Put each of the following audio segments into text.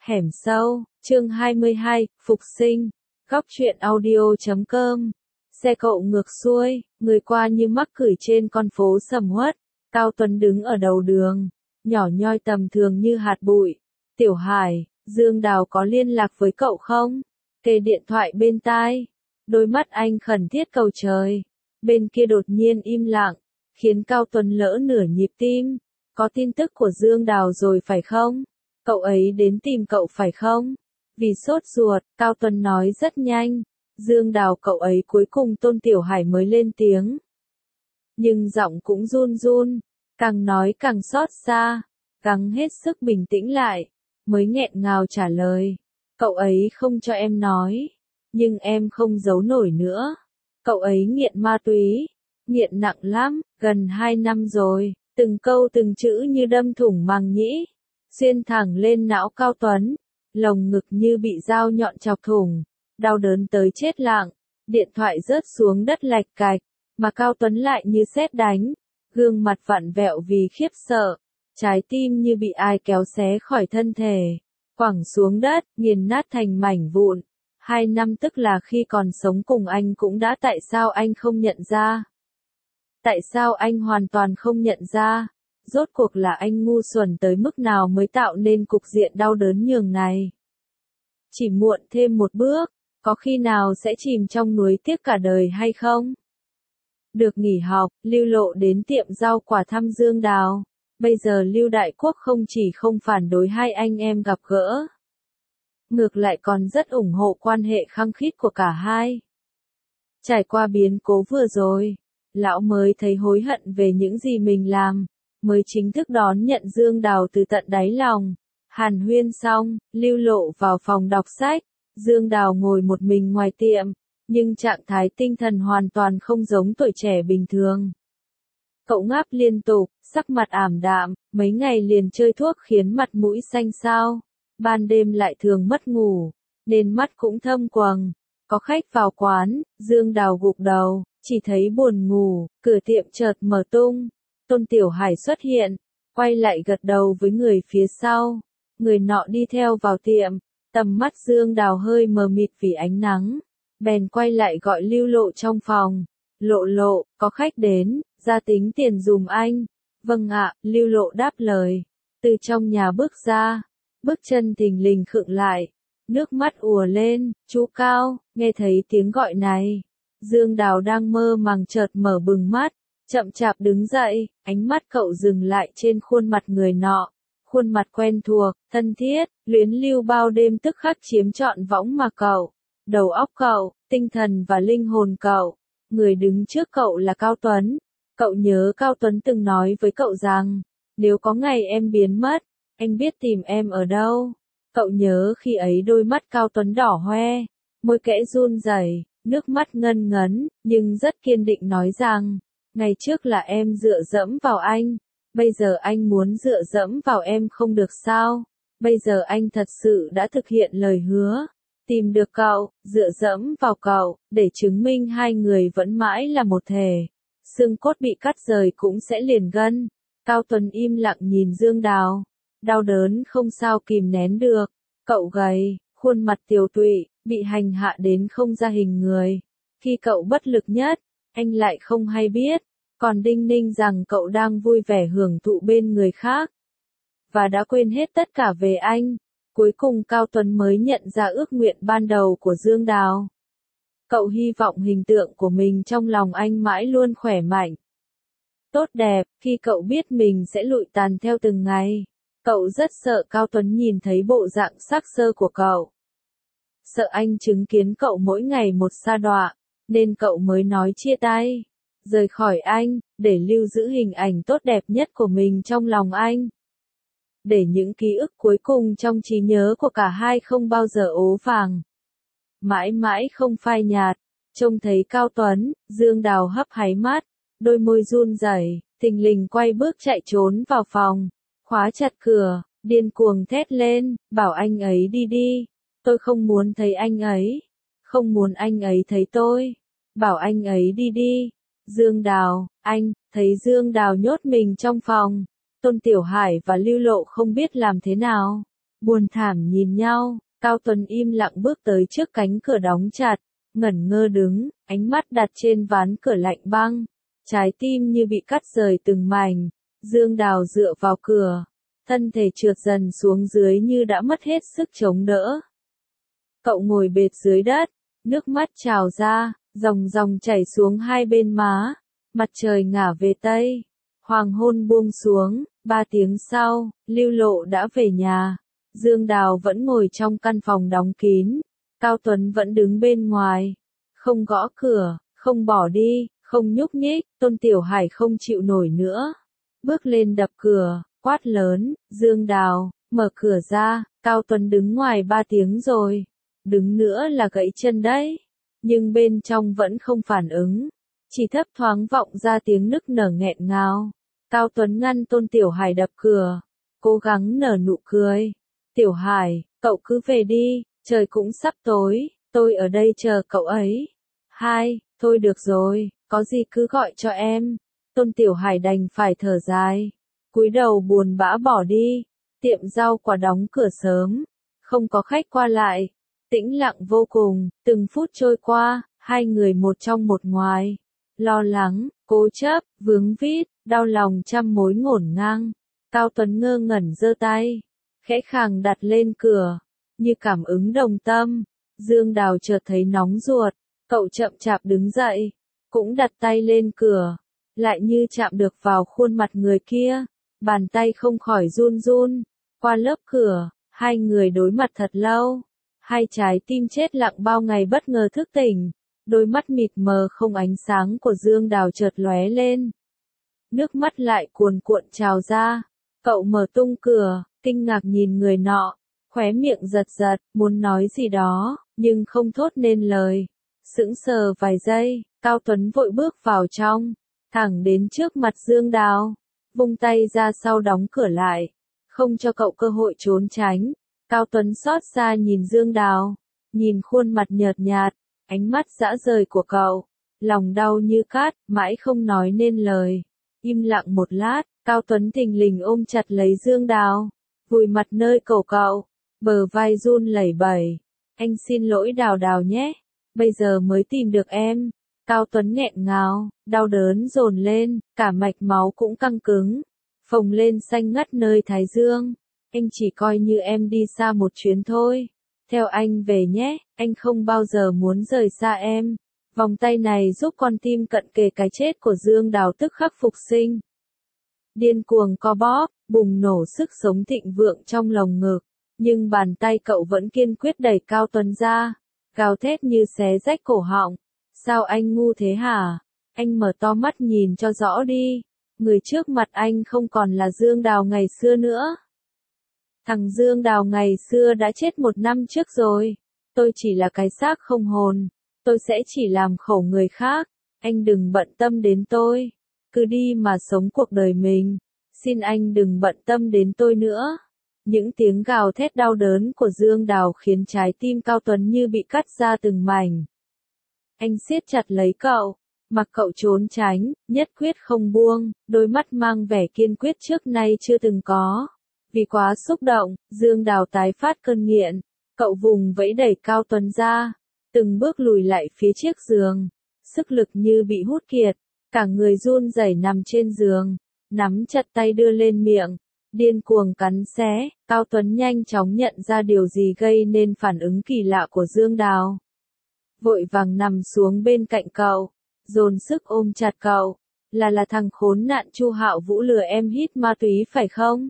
Hẻm sâu, chương 22, Phục sinh, góc truyện audio.com. Xe cộ ngược xuôi, người qua như mắc cửi trên con phố sầm uất. Cao Tuấn đứng ở đầu đường, nhỏ nhoi tầm thường như hạt bụi. Tiểu Hải, Dương Đào có liên lạc với cậu không? Kề điện thoại bên tai. Đôi mắt anh khẩn thiết cầu trời. Bên kia đột nhiên im lặng, khiến Cao Tuấn lỡ nửa nhịp tim. Có tin tức của Dương Đào rồi phải không? Cậu ấy đến tìm cậu phải không? Vì sốt ruột, Cao Tuấn nói rất nhanh. Dương Đào cậu ấy cuối cùng Tôn Tiểu Hải mới lên tiếng. Nhưng giọng cũng run run, càng nói càng xót xa, gắng hết sức bình tĩnh lại, mới nghẹn ngào trả lời. Cậu ấy không cho em nói, nhưng em không giấu nổi nữa. Cậu ấy nghiện ma túy, nghiện nặng lắm, gần 2 năm rồi, từng câu từng chữ như đâm thủng màng nhĩ, xuyên thẳng lên não Cao Tuấn, lồng ngực như bị dao nhọn chọc thủng, đau đớn tới chết lặng, điện thoại rớt xuống đất lạch cạch, mà Cao Tuấn lại như sét đánh, gương mặt vặn vẹo vì khiếp sợ, trái tim như bị ai kéo xé khỏi thân thể, quẳng xuống đất, nghiền nát thành mảnh vụn. 2 năm tức là khi còn sống cùng anh cũng đã, tại sao anh không nhận ra? Tại sao anh hoàn toàn không nhận ra? Rốt cuộc là anh ngu xuẩn tới mức nào mới tạo nên cục diện đau đớn nhường này? Chỉ muộn thêm một bước, có khi nào sẽ chìm trong nuối tiếc cả đời hay không? Được nghỉ học, Lưu Lộ đến tiệm rau quả thăm Dương Đào. Bây giờ Lưu Đại Quốc không chỉ không phản đối hai anh em gặp gỡ, ngược lại còn rất ủng hộ quan hệ khăng khít của cả hai. Trải qua biến cố vừa rồi, lão mới thấy hối hận về những gì mình làm, mới chính thức đón nhận Dương Đào từ tận đáy lòng. Hàn huyên xong, Lưu Lộ vào phòng đọc sách, Dương Đào ngồi một mình ngoài tiệm, nhưng trạng thái tinh thần hoàn toàn không giống tuổi trẻ bình thường. Cậu ngáp liên tục, sắc mặt ảm đạm, mấy ngày liền chơi thuốc khiến mặt mũi xanh xao, ban đêm lại thường mất ngủ, nên mắt cũng thâm quầng. Có khách vào quán, Dương Đào gục đầu, chỉ thấy buồn ngủ, cửa tiệm chợt mở tung. Tôn Tiểu Hải xuất hiện, quay lại gật đầu với người phía sau. Người nọ đi theo vào tiệm, tầm mắt Dương Đào hơi mờ mịt vì ánh nắng, bèn quay lại gọi Lưu Lộ trong phòng. Lộ lộ, có khách đến, ra tính tiền dùm anh. Vâng ạ, Lưu Lộ đáp lời. Từ trong nhà bước ra, bước chân thình lình khựng lại, nước mắt ùa lên. Chú Cao, nghe thấy tiếng gọi này. Dương Đào đang mơ màng chợt mở bừng mắt, chậm chạp đứng dậy, ánh mắt cậu dừng lại trên khuôn mặt người nọ. Khuôn mặt quen thuộc, thân thiết, luyến lưu bao đêm tức khắc chiếm trọn võng mà cậu. Đầu óc cậu, tinh thần và linh hồn cậu. Người đứng trước cậu là Cao Tuấn. Cậu nhớ Cao Tuấn từng nói với cậu rằng, nếu có ngày em biến mất, anh biết tìm em ở đâu. Cậu nhớ khi ấy đôi mắt Cao Tuấn đỏ hoe, môi kẽ run rẩy, nước mắt ngân ngấn, nhưng rất kiên định nói rằng, ngày trước là em dựa dẫm vào anh, bây giờ anh muốn dựa dẫm vào em không được sao? Bây giờ anh thật sự đã thực hiện lời hứa, tìm được cậu, dựa dẫm vào cậu, để chứng minh hai người vẫn mãi là một thể. Xương cốt bị cắt rời cũng sẽ liền gân. Cao Tuấn im lặng nhìn Dương Đào, đau đớn không sao kìm nén được. Cậu gầy, khuôn mặt tiều tụy, bị hành hạ đến không ra hình người. Khi cậu bất lực nhất, anh lại không hay biết, còn đinh ninh rằng cậu đang vui vẻ hưởng thụ bên người khác, và đã quên hết tất cả về anh. Cuối cùng Cao Tuấn mới nhận ra ước nguyện ban đầu của Dương Đào. Cậu hy vọng hình tượng của mình trong lòng anh mãi luôn khỏe mạnh, tốt đẹp. Khi cậu biết mình sẽ lụi tàn theo từng ngày, cậu rất sợ Cao Tuấn nhìn thấy bộ dạng xác xơ của cậu. Sợ anh chứng kiến cậu mỗi ngày một sa đọa, nên cậu mới nói chia tay, rời khỏi anh, để lưu giữ hình ảnh tốt đẹp nhất của mình trong lòng anh. Để những ký ức cuối cùng trong trí nhớ của cả hai không bao giờ ố vàng, mãi mãi không phai nhạt. Trông thấy Cao Tuấn, Dương Đào hấp háy mắt, đôi môi run rẩy, thình lình quay bước chạy trốn vào phòng, khóa chặt cửa, điên cuồng thét lên, bảo anh ấy đi đi. Tôi không muốn thấy anh ấy, không muốn anh ấy thấy tôi, bảo anh ấy đi đi. Dương Đào, anh, thấy Dương Đào nhốt mình trong phòng, Tôn Tiểu Hải và Lưu Lộ không biết làm thế nào. buồn thảm nhìn nhau. Cao Tuấn im lặng bước tới trước cánh cửa đóng chặt, ngẩn ngơ đứng, ánh mắt đặt trên ván cửa lạnh băng. Trái tim như bị cắt rời từng mảnh. Dương Đào dựa vào cửa, thân thể trượt dần xuống dưới như đã mất hết sức chống đỡ. Cậu ngồi bệt dưới đất, nước mắt trào ra, dòng dòng chảy xuống hai bên má. Mặt trời ngả về tây, hoàng hôn buông xuống. 3 tiếng sau, Lưu Lộ đã về nhà. Dương Đào vẫn ngồi trong căn phòng đóng kín. Cao Tuấn vẫn đứng bên ngoài, không gõ cửa, không bỏ đi, không nhúc nhích. Tôn Tiểu Hải không chịu nổi nữa, bước lên đập cửa, quát lớn, Dương Đào, mở cửa ra. Cao Tuấn đứng ngoài 3 tiếng rồi, đứng nữa là gãy chân đấy. Nhưng bên trong vẫn không phản ứng, chỉ thấp thoáng vọng ra tiếng nức nở nghẹn ngào. Cao Tuấn ngăn Tôn Tiểu Hải đập cửa, cố gắng nở nụ cười. Tiểu Hải, cậu cứ về đi, trời cũng sắp tối, tôi ở đây chờ cậu ấy. Thôi được rồi, có gì cứ gọi cho em. Tôn Tiểu Hải đành phải thở dài, cúi đầu buồn bã bỏ đi. Tiệm rau quả đóng cửa sớm, không có khách qua lại, tĩnh lặng vô cùng. Từng phút trôi qua, hai người một trong một ngoài, lo lắng, cố chấp, vướng víu, đau lòng trăm mối ngổn ngang. Cao Tuấn ngơ ngẩn giơ tay, khẽ khàng đặt lên cửa, như cảm ứng đồng tâm. Dương Đào chợt thấy nóng ruột, cậu chậm chạp đứng dậy, cũng đặt tay lên cửa, lại như chạm được vào khuôn mặt người kia, bàn tay không khỏi run run. Qua lớp cửa, hai người đối mặt thật lâu, hai trái tim chết lặng bao ngày bất ngờ thức tỉnh. Đôi mắt mịt mờ không ánh sáng của Dương Đào chợt lóe lên, nước mắt lại cuồn cuộn trào ra. Cậu mở tung cửa, kinh ngạc nhìn người nọ, khóe miệng giật giật, muốn nói gì đó, nhưng không thốt nên lời. Sững sờ vài giây, Cao Tuấn vội bước vào trong, thẳng đến trước mặt Dương Đào, vung tay ra sau đóng cửa lại, không cho cậu cơ hội trốn tránh. Cao Tuấn xót xa nhìn Dương Đào, nhìn khuôn mặt nhợt nhạt, ánh mắt dã rời của cậu, lòng đau như cát, mãi không nói nên lời. Im lặng một lát, Cao Tuấn thình lình ôm chặt lấy Dương Đào, vùi mặt nơi cổ cậu, bờ vai run lẩy bẩy. Anh xin lỗi Đào Đào nhé, bây giờ mới tìm được em. Cao Tuấn nghẹn ngào, đau đớn dồn lên, cả mạch máu cũng căng cứng, phồng lên xanh ngắt nơi thái dương. Anh chỉ coi như em đi xa một chuyến thôi. Theo anh về nhé, anh không bao giờ muốn rời xa em. Vòng tay này giúp con tim cận kề cái chết của Dương Đào tức khắc phục sinh. Điên cuồng co bóp, bùng nổ sức sống thịnh vượng trong lồng ngực. Nhưng bàn tay cậu vẫn kiên quyết đẩy Cao Tuấn ra, gào thét như xé rách cổ họng. Sao anh ngu thế hả? Anh mở to mắt nhìn cho rõ đi. Người trước mặt anh không còn là Dương Đào ngày xưa nữa. Thằng Dương Đào ngày xưa đã chết 1 năm trước rồi. Tôi chỉ là cái xác không hồn. Tôi sẽ chỉ làm khổ người khác. Anh đừng bận tâm đến tôi. Cứ đi mà sống cuộc đời mình. Xin anh đừng bận tâm đến tôi nữa. Những tiếng gào thét đau đớn của Dương Đào khiến trái tim Cao Tuấn như bị cắt ra từng mảnh. Anh siết chặt lấy cậu, mặc cậu trốn tránh, nhất quyết không buông, đôi mắt mang vẻ kiên quyết trước nay chưa từng có. Vì quá xúc động, Dương Đào tái phát cơn nghiện, cậu vùng vẫy đẩy Cao Tuấn ra, từng bước lùi lại phía chiếc giường, sức lực như bị hút kiệt, cả người run rẩy nằm trên giường, nắm chặt tay đưa lên miệng, điên cuồng cắn xé. Cao Tuấn nhanh chóng nhận ra điều gì gây nên phản ứng kỳ lạ của Dương Đào, vội vàng nằm xuống bên cạnh cậu, dồn sức ôm chặt cậu. Là thằng khốn nạn Chu Hạo Vũ lừa em hít ma túy phải không?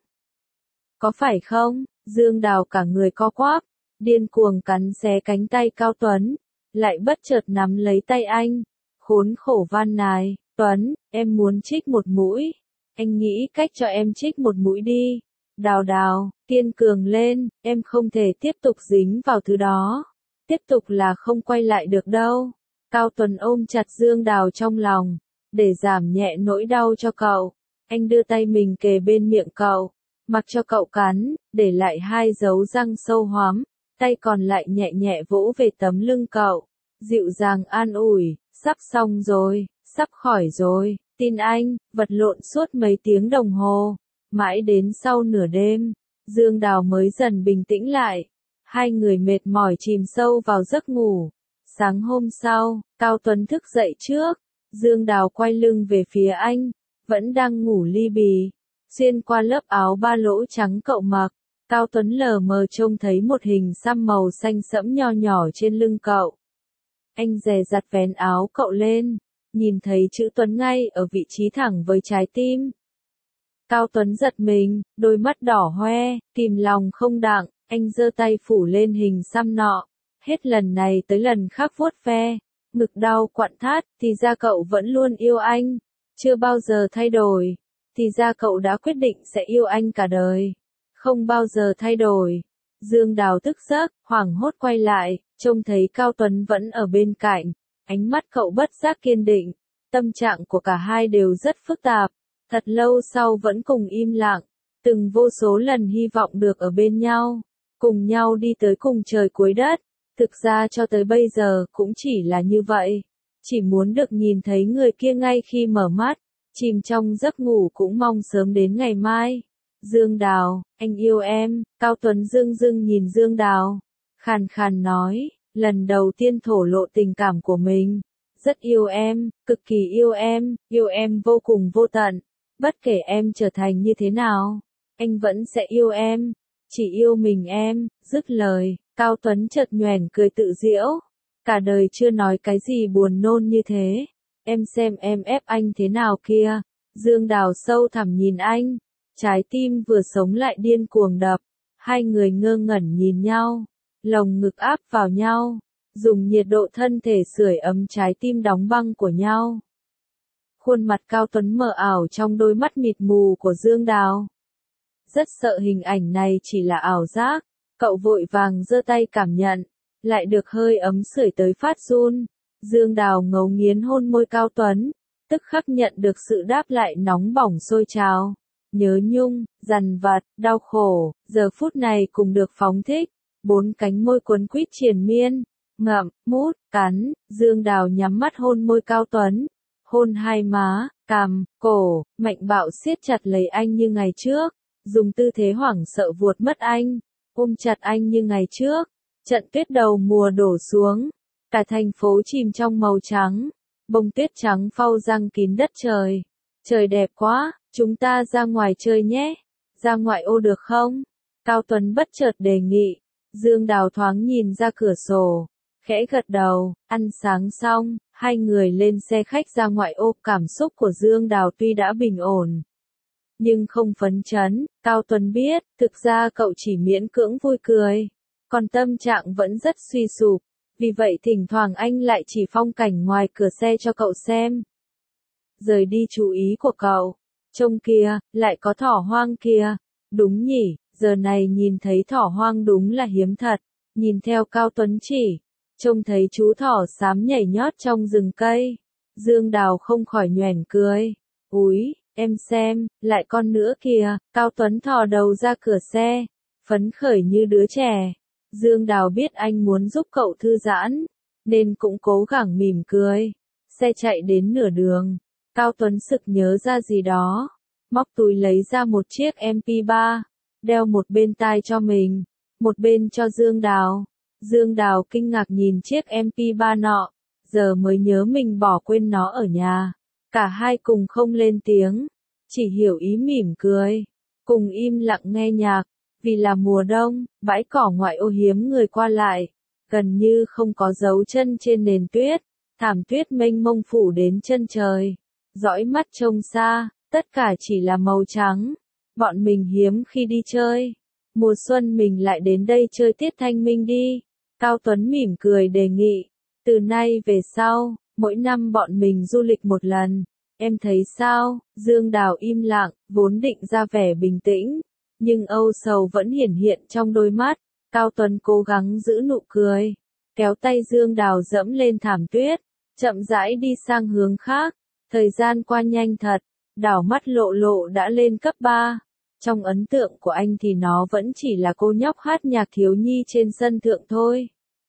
Có phải không? Dương Đào cả người co quắp, điên cuồng cắn xé cánh tay Cao Tuấn, lại bất chợt nắm lấy tay anh, khốn khổ van nài, Tuấn, em muốn trích một mũi, anh nghĩ cách cho em trích một mũi đi. Đào Đào, kiên cường lên, em không thể tiếp tục dính vào thứ đó, tiếp tục là không quay lại được đâu. Cao Tuấn ôm chặt Dương Đào trong lòng, để giảm nhẹ nỗi đau cho cậu, anh đưa tay mình kề bên miệng cậu, mặc cho cậu cắn, để lại 2 dấu răng sâu hoắm, tay còn lại nhẹ nhẹ vỗ về tấm lưng cậu, dịu dàng an ủi, sắp xong rồi, sắp khỏi rồi, tin anh. Vật lộn suốt mấy tiếng đồng hồ, mãi đến sau nửa đêm, Dương Đào mới dần bình tĩnh lại. Hai người mệt mỏi chìm sâu vào giấc ngủ. Sáng hôm sau, Cao Tuấn thức dậy trước. Dương Đào quay lưng về phía anh, vẫn đang ngủ li bì. Xuyên qua lớp áo ba lỗ trắng cậu mặc, Cao Tuấn lờ mờ trông thấy một hình xăm màu xanh sẫm nho nhỏ trên lưng cậu. Anh dè dặt vén áo cậu lên, nhìn thấy chữ Tuấn ngay ở vị trí thẳng với trái tim. Cao Tuấn giật mình, đôi mắt đỏ hoe, kìm lòng không đặng, anh giơ tay phủ lên hình xăm nọ. Hết lần này tới lần khác vuốt ve, ngực đau quặn thắt, thì ra cậu vẫn luôn yêu anh, chưa bao giờ thay đổi. Thì ra cậu đã quyết định sẽ yêu anh cả đời, không bao giờ thay đổi. Dương Đào thức giấc, hoảng hốt quay lại, trông thấy Cao Tuấn vẫn ở bên cạnh, ánh mắt cậu bất giác kiên định, tâm trạng của cả hai đều rất phức tạp, thật lâu sau vẫn cùng im lặng, từng vô số lần hy vọng được ở bên nhau, cùng nhau đi tới cùng trời cuối đất, thực ra cho tới bây giờ cũng chỉ là như vậy, chỉ muốn được nhìn thấy người kia ngay khi mở mắt, chìm trong giấc ngủ cũng mong sớm đến ngày mai. Dương Đào, anh yêu em, Cao Tuấn dưng dưng nhìn Dương Đào, khàn khàn nói, lần đầu tiên thổ lộ tình cảm của mình, rất yêu em, cực kỳ yêu em vô cùng vô tận, bất kể em trở thành như thế nào, anh vẫn sẽ yêu em, chỉ yêu mình em, dứt lời, Cao Tuấn chợt nhoẻn cười tự giễu, cả đời chưa nói cái gì buồn nôn như thế, em xem em ép anh thế nào kia, Dương Đào sâu thẳm nhìn anh. Trái tim vừa sống lại điên cuồng đập, hai người ngơ ngẩn nhìn nhau, lồng ngực áp vào nhau, dùng nhiệt độ thân thể sưởi ấm trái tim đóng băng của nhau. Khuôn mặt Cao Tuấn mờ ảo trong đôi mắt mịt mù của Dương Đào. Rất sợ hình ảnh này chỉ là ảo giác, cậu vội vàng giơ tay cảm nhận, lại được hơi ấm sưởi tới phát run. Dương Đào ngấu nghiến hôn môi Cao Tuấn, tức khắc nhận được sự đáp lại nóng bỏng sôi trào. Nhớ nhung, dằn vặt, đau khổ, giờ phút này cùng được phóng thích, bốn cánh môi cuốn quýt triền miên, ngậm, mút, cắn, Dương Đào nhắm mắt hôn môi Cao Tuấn, hôn hai má, cằm, cổ, mạnh bạo siết chặt lấy anh như ngày trước, dùng tư thế hoảng sợ vuột mất anh, ôm chặt anh như ngày trước, trận tuyết đầu mùa đổ xuống, cả thành phố chìm trong màu trắng, bông tuyết trắng phau răng kín đất trời, trời đẹp quá. Chúng ta ra ngoài chơi nhé, ra ngoại ô được không? Cao Tuấn bất chợt đề nghị, Dương Đào thoáng nhìn ra cửa sổ, khẽ gật đầu, ăn sáng xong, hai người lên xe khách ra ngoại ô. Cảm xúc của Dương Đào tuy đã bình ổn, nhưng không phấn chấn, Cao Tuấn biết, thực ra cậu chỉ miễn cưỡng vui cười, còn tâm trạng vẫn rất suy sụp, vì vậy thỉnh thoảng anh lại chỉ phong cảnh ngoài cửa xe cho cậu xem. Rời đi chú ý của cậu. Trông kìa, lại có thỏ hoang kìa. Đúng nhỉ, giờ này nhìn thấy thỏ hoang đúng là hiếm thật. Nhìn theo Cao Tuấn chỉ, trông thấy chú thỏ xám nhảy nhót trong rừng cây. Dương Đào không khỏi nhoẻn cười. Úi, em xem, lại con nữa kìa. Cao Tuấn thò đầu ra cửa xe, phấn khởi như đứa trẻ. Dương Đào biết anh muốn giúp cậu thư giãn, nên cũng cố gắng mỉm cười. Xe chạy đến nửa đường. Cao Tuấn sực nhớ ra gì đó, móc túi lấy ra một chiếc MP3, đeo một bên tai cho mình, một bên cho Dương Đào. Dương Đào kinh ngạc nhìn chiếc MP3 nọ, giờ mới nhớ mình bỏ quên nó ở nhà. Cả hai cùng không lên tiếng, chỉ hiểu ý mỉm cười, cùng im lặng nghe nhạc, vì là mùa đông, bãi cỏ ngoại ô hiếm người qua lại, gần như không có dấu chân trên nền tuyết, thảm tuyết mênh mông phủ đến chân trời. Dõi mắt trông xa, tất cả chỉ là màu trắng. Bọn mình hiếm khi đi chơi. Mùa xuân mình lại đến đây chơi tiết thanh minh đi. Cao Tuấn mỉm cười đề nghị. Từ nay về sau, mỗi năm bọn mình du lịch một lần. Em thấy sao? Dương Đào im lặng, vốn định ra vẻ bình tĩnh. Nhưng âu sầu vẫn hiển hiện trong đôi mắt. Cao Tuấn cố gắng giữ nụ cười. Kéo tay Dương Đào dẫm lên thảm tuyết. Chậm rãi đi sang hướng khác. Thời gian qua nhanh thật, đảo mắt lộ lộ đã lên cấp 3. Trong ấn tượng của anh thì nó vẫn chỉ là cô nhóc hát nhạc thiếu nhi trên sân thượng thôi.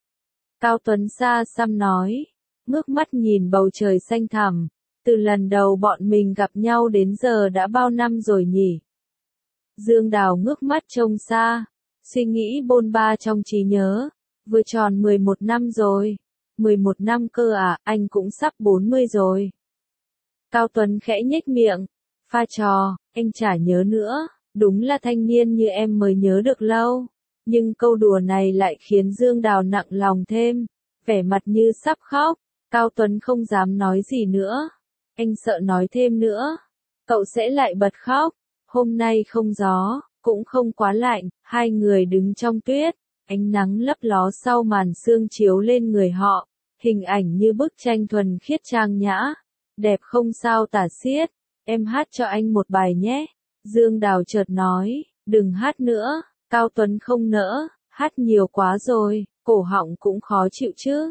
Cao Tuấn xa xăm nói, ngước mắt nhìn bầu trời xanh thẳm, từ lần đầu bọn mình gặp nhau đến giờ đã bao năm rồi nhỉ? Dương Đào ngước mắt trông xa, suy nghĩ bôn ba trong trí nhớ. Vừa tròn 11 năm rồi. 11 năm cơ à, anh cũng sắp 40 rồi. Cao Tuấn khẽ nhếch miệng. Pha trò, anh chả nhớ nữa. Đúng là thanh niên như em mới nhớ được lâu. Nhưng câu đùa này lại khiến Dương Đào nặng lòng thêm. Vẻ mặt như sắp khóc. Cao Tuấn không dám nói gì nữa. Anh sợ nói thêm nữa. Cậu sẽ lại bật khóc. Hôm nay không gió, cũng không quá lạnh. Hai người đứng trong tuyết. Ánh nắng lấp ló sau màn sương chiếu lên người họ. Hình ảnh như bức tranh thuần khiết trang nhã. Đẹp không sao tả xiết. Em hát cho anh một bài nhé. Dương Đào chợt nói. Đừng hát nữa. Cao Tuấn không nỡ. Hát nhiều quá rồi. Cổ họng cũng khó chịu chứ.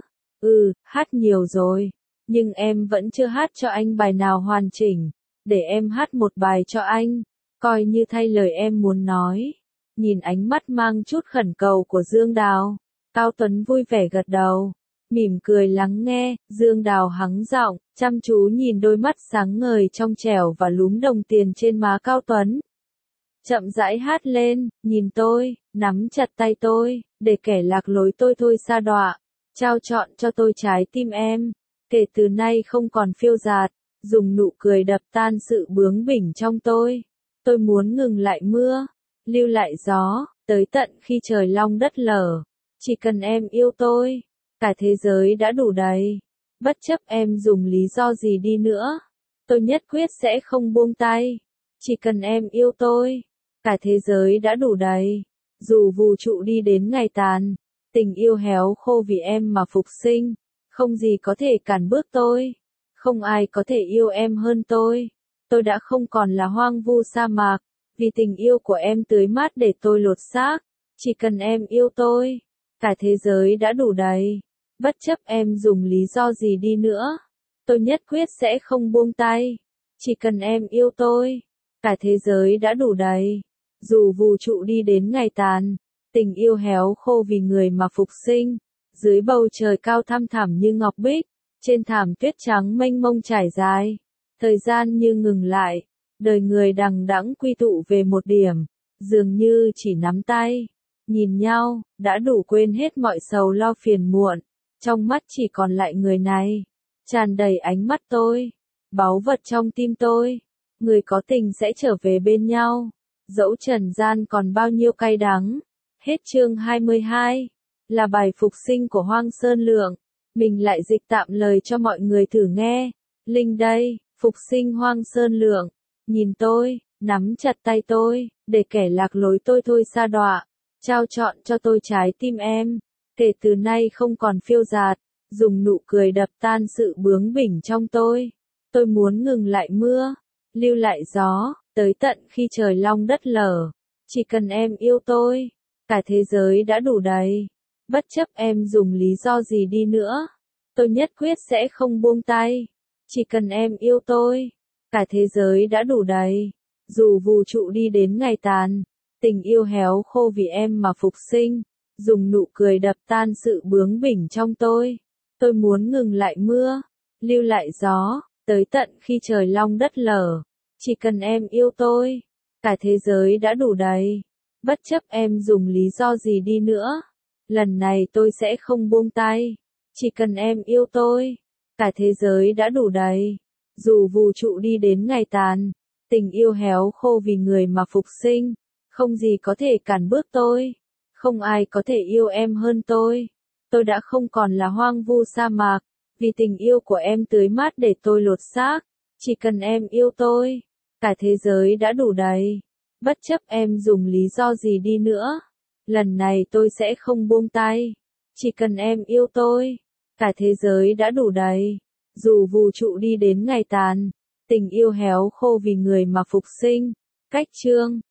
Hát nhiều rồi. Nhưng em vẫn chưa hát cho anh bài nào hoàn chỉnh. Để em hát một bài cho anh. Coi như thay lời em muốn nói. Nhìn ánh mắt mang chút khẩn cầu của Dương Đào. Cao Tuấn vui vẻ gật đầu. Mỉm cười lắng nghe. Dương Đào hắng giọng, chăm chú nhìn đôi mắt sáng ngời trong trẻo và lúm đồng tiền trên má Cao Tuấn. Chậm rãi hát lên, nhìn tôi, nắm chặt tay tôi, để kẻ lạc lối tôi thôi sa đọa. Trao trọn cho tôi trái tim em. Kể từ nay không còn phiêu dạt. Dùng nụ cười đập tan sự bướng bỉnh trong tôi. Tôi muốn ngừng lại mưa. Lưu lại gió, tới tận khi trời long đất lở. Chỉ cần em yêu tôi, cả thế giới đã đủ đầy. Bất chấp em dùng lý do gì đi nữa, tôi nhất quyết sẽ không buông tay. Chỉ cần em yêu tôi, cả thế giới đã đủ đầy. Dù vũ trụ đi đến ngày tàn, tình yêu héo khô vì em mà phục sinh. Không gì có thể cản bước tôi. Không ai có thể yêu em hơn tôi. Tôi đã không còn là hoang vu sa mạc. Vì tình yêu của em tưới mát để tôi lột xác. Chỉ cần em yêu tôi, cả thế giới đã đủ đầy. Bất chấp em dùng lý do gì đi nữa, tôi nhất quyết sẽ không buông tay. Chỉ cần em yêu tôi, cả thế giới đã đủ đầy. Dù vũ trụ đi đến ngày tàn, tình yêu héo khô vì người mà phục sinh. Dưới bầu trời cao thăm thẳm như ngọc bích, trên thảm tuyết trắng mênh mông trải dài. Thời gian như ngừng lại. Đời người đằng đẵng quy tụ về một điểm, dường như chỉ nắm tay, nhìn nhau, đã đủ quên hết mọi sầu lo phiền muộn. Trong mắt chỉ còn lại người này, tràn đầy ánh mắt tôi, báu vật trong tim tôi. Người có tình sẽ trở về bên nhau, dẫu trần gian còn bao nhiêu cay đắng. Hết chương 22, là bài phục sinh của Hoang Sơn Lượng. Mình lại dịch tạm lời cho mọi người thử nghe. Linh đây, phục sinh Hoang Sơn Lượng. Nhìn tôi, nắm chặt tay tôi, để kẻ lạc lối tôi thôi sa đọa. Trao trọn cho tôi trái tim em. Kể từ nay không còn phiêu dạt. Dùng nụ cười đập tan sự bướng bỉnh trong tôi. Tôi muốn ngừng lại mưa. Lưu lại gió, tới tận khi trời long đất lở. Chỉ cần em yêu tôi, cả thế giới đã đủ đầy. Bất chấp em dùng lý do gì đi nữa, tôi nhất quyết sẽ không buông tay. Chỉ cần em yêu tôi, cả thế giới đã đủ đầy. Dù vũ trụ đi đến ngày tàn, tình yêu héo khô vì em mà phục sinh. Dùng nụ cười đập tan sự bướng bỉnh trong tôi. Tôi muốn ngừng lại mưa, lưu lại gió, tới tận khi trời long đất lở. Chỉ cần em yêu tôi, cả thế giới đã đủ đầy. Bất chấp em dùng lý do gì đi nữa, lần này tôi sẽ không buông tay. Chỉ cần em yêu tôi, cả thế giới đã đủ đầy. Dù vũ trụ đi đến ngày tàn, tình yêu héo khô vì người mà phục sinh. Không gì có thể cản bước tôi. Không ai có thể yêu em hơn tôi. Tôi đã không còn là hoang vu sa mạc. Vì tình yêu của em tưới mát để tôi lột xác. Chỉ cần em yêu tôi, cả thế giới đã đủ đầy. Bất chấp em dùng lý do gì đi nữa, lần này tôi sẽ không buông tay. Chỉ cần em yêu tôi, cả thế giới đã đủ đầy. Dù vũ trụ đi đến ngày tàn, tình yêu héo khô vì người mà phục sinh. Cách chương